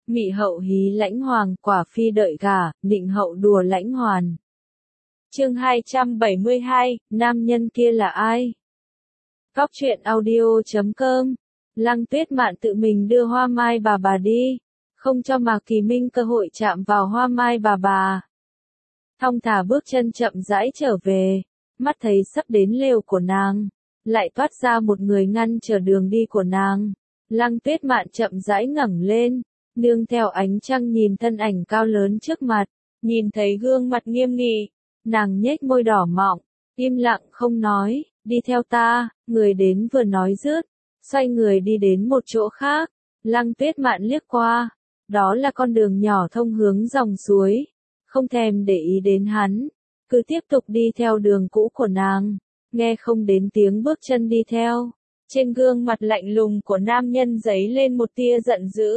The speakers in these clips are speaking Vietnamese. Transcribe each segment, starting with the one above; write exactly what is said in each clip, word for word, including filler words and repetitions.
Mị hậu hí lãnh hoàng, quả phi đợi gả, nịnh hậu đùa lãnh hoàn. Chương hai trăm bảy mươi hai, nam nhân kia là ai? Cóc truyện audio chấm com. Lăng Tuyết Mạn tự mình đưa Hoa Mai bà bà đi, không cho Mạc Kỳ Minh cơ hội chạm vào Hoa Mai bà bà. Thong thả bước chân chậm rãi trở về, mắt thấy sắp đến lều của nàng, lại toát ra một người ngăn trở đường đi của nàng. Lăng Tuyết Mạn chậm rãi ngẩng lên, nương theo ánh trăng nhìn thân ảnh cao lớn trước mặt, nhìn thấy gương mặt nghiêm nghị, nàng nhếch môi đỏ mọng, im lặng không nói. Đi theo ta, người đến vừa nói dứt, xoay người đi đến một chỗ khác. Lăng Tuyết Mạn liếc qua, đó là con đường nhỏ thông hướng dòng suối, không thèm để ý đến hắn, cứ tiếp tục đi theo đường cũ của nàng, nghe không đến tiếng bước chân đi theo. Trên gương mặt lạnh lùng của nam nhân giấy lên một tia giận dữ.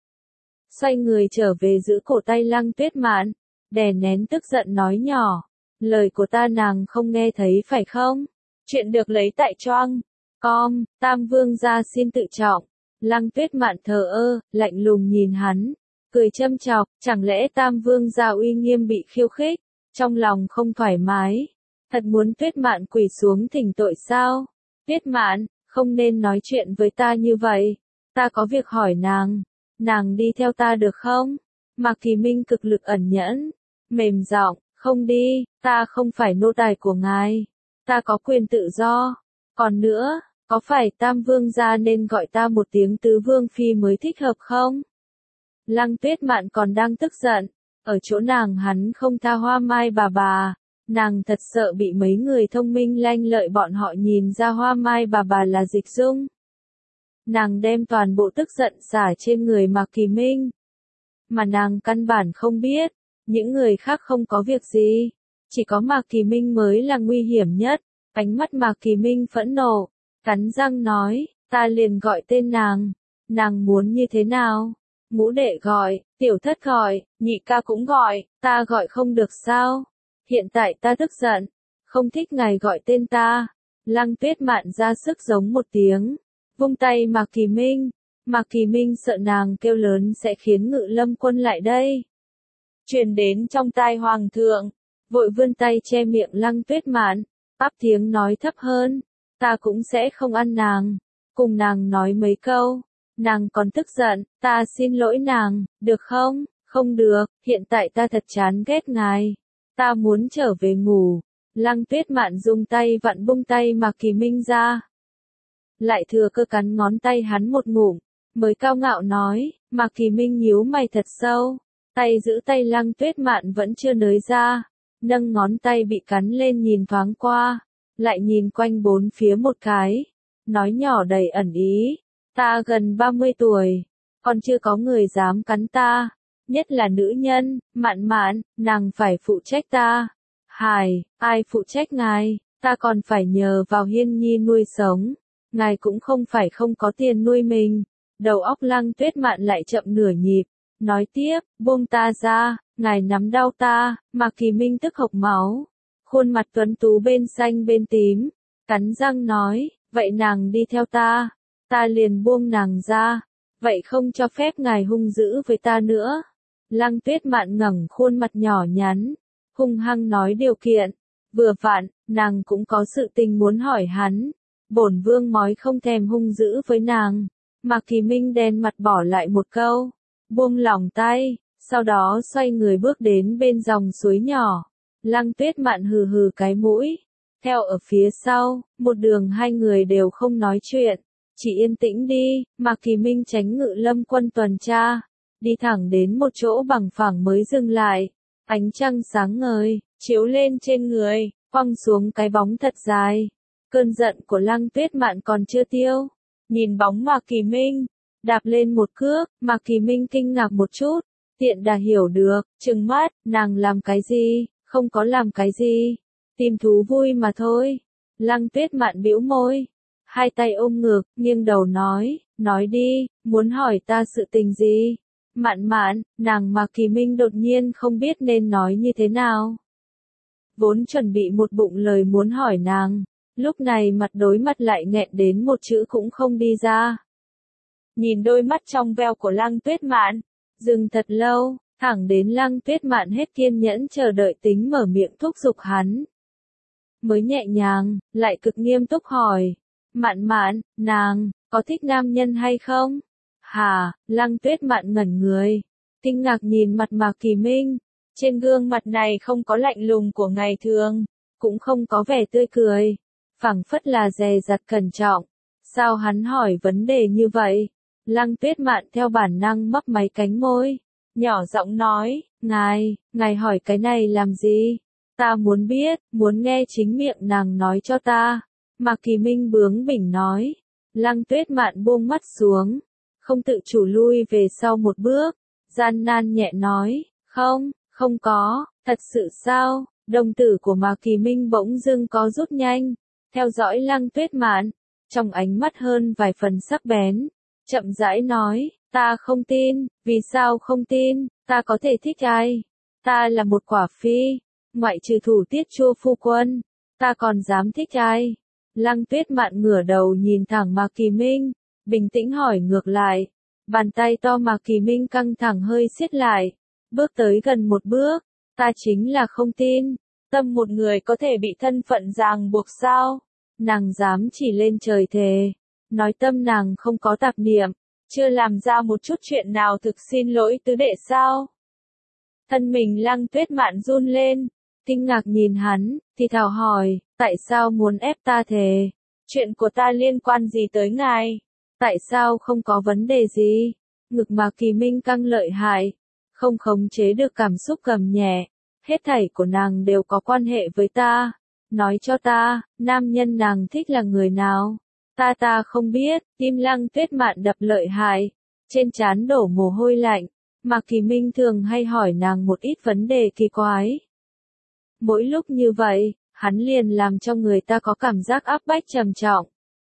Xoay người trở về giữ cổ tay Lăng Tuyết Mạn, đè nén tức giận nói nhỏ, lời của ta nàng không nghe thấy phải không? Chuyện được lấy tại choang com, Tam Vương gia xin tự trọng. Lăng Tuyết Mạn thờ ơ, lạnh lùng nhìn hắn, cười châm chọc, chẳng lẽ Tam Vương gia uy nghiêm bị khiêu khích, trong lòng không thoải mái, thật muốn Tuyết Mạn quỳ xuống thỉnh tội sao? Tuyết Mạn, không nên nói chuyện với ta như vậy, ta có việc hỏi nàng, nàng đi theo ta được không? Mạc Kỳ Minh cực lực ẩn nhẫn, mềm giọng, không đi, ta không phải nô tài của ngài. Ta có quyền tự do. Còn nữa, có phải Tam Vương gia nên gọi ta một tiếng Tứ Vương Phi mới thích hợp không? Lăng Tuyết Mạn còn đang tức giận, ở chỗ nàng hắn không tha Hoa Mai bà bà, nàng thật sợ bị mấy người thông minh lanh lợi bọn họ nhìn ra Hoa Mai bà bà là Dịch Dung. Nàng đem toàn bộ tức giận xả trên người Mạc Kỳ Minh. Mà nàng căn bản không biết, những người khác không có việc gì. Chỉ có Mạc Kỳ Minh mới là nguy hiểm nhất. Ánh mắt Mạc Kỳ Minh phẫn nộ, cắn răng nói, ta liền gọi tên nàng, nàng muốn như thế nào? Ngũ đệ gọi, tiểu thất gọi, nhị ca cũng gọi, ta gọi không được sao? Hiện tại ta tức giận, không thích ngài gọi tên ta. Lăng Tuyết Mạn ra sức giống một tiếng, vung tay Mạc Kỳ Minh. Mạc Kỳ Minh sợ nàng kêu lớn sẽ khiến Ngự Lâm Quân lại đây, truyền đến trong tai hoàng thượng. Vội vươn tay che miệng Lăng Tuyết Mạn, áp tiếng nói thấp hơn, ta cũng sẽ không ăn nàng, cùng nàng nói mấy câu, nàng còn tức giận, ta xin lỗi nàng, được không? Không được, hiện tại ta thật chán ghét ngài, ta muốn trở về ngủ. Lăng Tuyết Mạn dùng tay vặn bung tay Mạc Kỳ Minh ra, lại thừa cơ cắn ngón tay hắn một ngụm, mới cao ngạo nói. Mạc Kỳ Minh nhíu mày thật sâu, tay giữ tay Lăng Tuyết Mạn vẫn chưa nới ra, nâng ngón tay bị cắn lên nhìn thoáng qua, lại nhìn quanh bốn phía một cái, nói nhỏ đầy ẩn ý, ta gần ba mươi tuổi, còn chưa có người dám cắn ta, nhất là nữ nhân. Mạn Mạn, nàng phải phụ trách ta. Hài, ai phụ trách ngài, ta còn phải nhờ vào Hiên Nhi nuôi sống, ngài cũng không phải không có tiền nuôi mình. Đầu óc Lăng Tuyết Mạn lại chậm nửa nhịp, nói tiếp, buông ta ra, ngài nắm đau ta. Mạc Kỳ Minh tức hộc máu, khuôn mặt tuấn tú bên xanh bên tím, cắn răng nói, vậy nàng đi theo ta, ta liền buông nàng ra, vậy không cho phép ngài hung dữ với ta nữa. Lăng Tuyết Mạn ngẩng khuôn mặt nhỏ nhắn, hung hăng nói điều kiện, vừa vặn, nàng cũng có sự tình muốn hỏi hắn, bổn vương mói không thèm hung dữ với nàng. Mạc Kỳ Minh đen mặt bỏ lại một câu, buông lỏng tay, sau đó xoay người bước đến bên dòng suối nhỏ. Lăng Tuyết Mạn hừ hừ cái mũi, theo ở phía sau, một đường hai người đều không nói chuyện, chỉ yên tĩnh đi. Mạc Kỳ Minh tránh Ngự Lâm Quân tuần tra, đi thẳng đến một chỗ bằng phẳng mới dừng lại, ánh trăng sáng ngời, chiếu lên trên người, quăng xuống cái bóng thật dài. Cơn giận của Lăng Tuyết Mạn còn chưa tiêu, nhìn bóng Mạc Kỳ Minh, đạp lên một cước. Mạc Kỳ Minh kinh ngạc một chút, tiện đà hiểu được, trừng mắt, nàng làm cái gì? Không có làm cái gì, tìm thú vui mà thôi. Lăng Tuyết Mạn bĩu môi, hai tay ôm ngực, nghiêng đầu nói, nói đi, muốn hỏi ta sự tình gì? Mạn Mạn, nàng Mạc Kỳ Minh đột nhiên không biết nên nói như thế nào. Vốn chuẩn bị một bụng lời muốn hỏi nàng, lúc này mặt đối mặt lại nghẹn đến một chữ cũng không đi ra. Nhìn đôi mắt trong veo của Lăng Tuyết Mạn, Dừng thật lâu, thẳng đến Lăng Tuyết Mạn hết kiên nhẫn chờ đợi tính mở miệng thúc giục hắn. Mới nhẹ nhàng, lại cực nghiêm túc hỏi. Mạn Mạn, nàng, có thích nam nhân hay không? Hà, Lăng Tuyết Mạn ngẩn người, kinh ngạc nhìn mặt Mạc Kỳ Minh. Trên gương mặt này không có lạnh lùng của ngày thường, cũng không có vẻ tươi cười, phảng phất là dè dặt cẩn trọng. Sao hắn hỏi vấn đề như vậy? Lăng Tuyết Mạn theo bản năng mấp máy cánh môi, nhỏ giọng nói, ngài, ngài hỏi cái này làm gì? Ta muốn biết, muốn nghe chính miệng nàng nói cho ta. Mạc Kỳ Minh bướng bỉnh nói. Lăng Tuyết Mạn buông mắt xuống, không tự chủ lui về sau một bước, gian nan nhẹ nói, không, không có, thật sự sao? Đồng tử của Mạc Kỳ Minh bỗng dưng có rút nhanh, theo dõi Lăng Tuyết Mạn, trong ánh mắt hơn vài phần sắc bén, chậm rãi nói, ta không tin, vì sao không tin, ta có thể thích ai? Ta là một quả phi, ngoại trừ Thủ Tiết Chua phu quân, ta còn dám thích ai? Lăng Tuyết Mạn ngửa đầu nhìn thẳng Mạc Kỳ Minh, bình tĩnh hỏi ngược lại. Bàn tay to Mạc Kỳ Minh căng thẳng hơi siết lại, bước tới gần một bước, ta chính là không tin, tâm một người có thể bị thân phận ràng buộc sao? Nàng dám chỉ lên trời thề, nói tâm nàng không có tạp niệm, chưa làm ra một chút chuyện nào thực xin lỗi tứ đệ sao? Thân mình Lăng Tuyết Mạn run lên, kinh ngạc nhìn hắn, thì thào hỏi, tại sao muốn ép ta thề? Chuyện của ta liên quan gì tới ngài? Tại sao không có vấn đề gì? Ngực Mạc Kỳ Minh căng lợi hại, không khống chế được cảm xúc gầm nhẹ, hết thảy của nàng đều có quan hệ với ta. Nói cho ta, nam nhân nàng thích là người nào? Ta ta không biết, tim Lăng Tuyết Mạn đập lợi hại, trên trán đổ mồ hôi lạnh. Mạc Kỳ Minh thường hay hỏi nàng một ít vấn đề kỳ quái. Mỗi lúc như vậy, hắn liền làm cho người ta có cảm giác áp bách trầm trọng.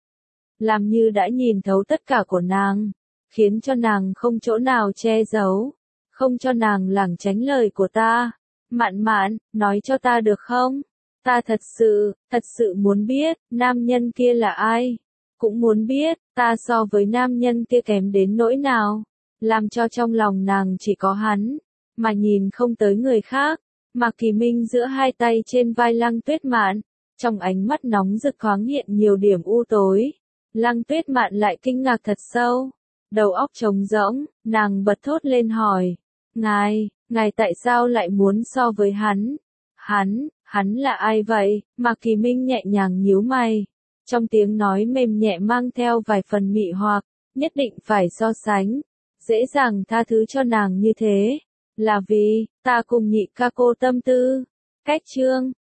Làm như đã nhìn thấu tất cả của nàng, khiến cho nàng không chỗ nào che giấu, không cho nàng lảng tránh lời của ta. Mạn Mạn, nói cho ta được không? Ta thật sự, thật sự muốn biết, nam nhân kia là ai? Cũng muốn biết, ta so với nam nhân kia kém đến nỗi nào? Làm cho trong lòng nàng chỉ có hắn, mà nhìn không tới người khác. Mạc Kỳ Minh giữa hai tay trên vai Lăng Tuyết Mạn, trong ánh mắt nóng rực thoáng hiện nhiều điểm u tối. Lăng Tuyết Mạn lại kinh ngạc thật sâu, đầu óc trống rỗng, nàng bật thốt lên hỏi, ngài, ngài tại sao lại muốn so với hắn? Hắn, hắn là ai vậy? Mạc Kỳ Minh nhẹ nhàng nhíu mày, trong tiếng nói mềm nhẹ mang theo vài phần mị hoặc, nhất định phải so sánh, dễ dàng tha thứ cho nàng như thế, là vì, ta cùng nhị ca cô tâm tư. Cách chương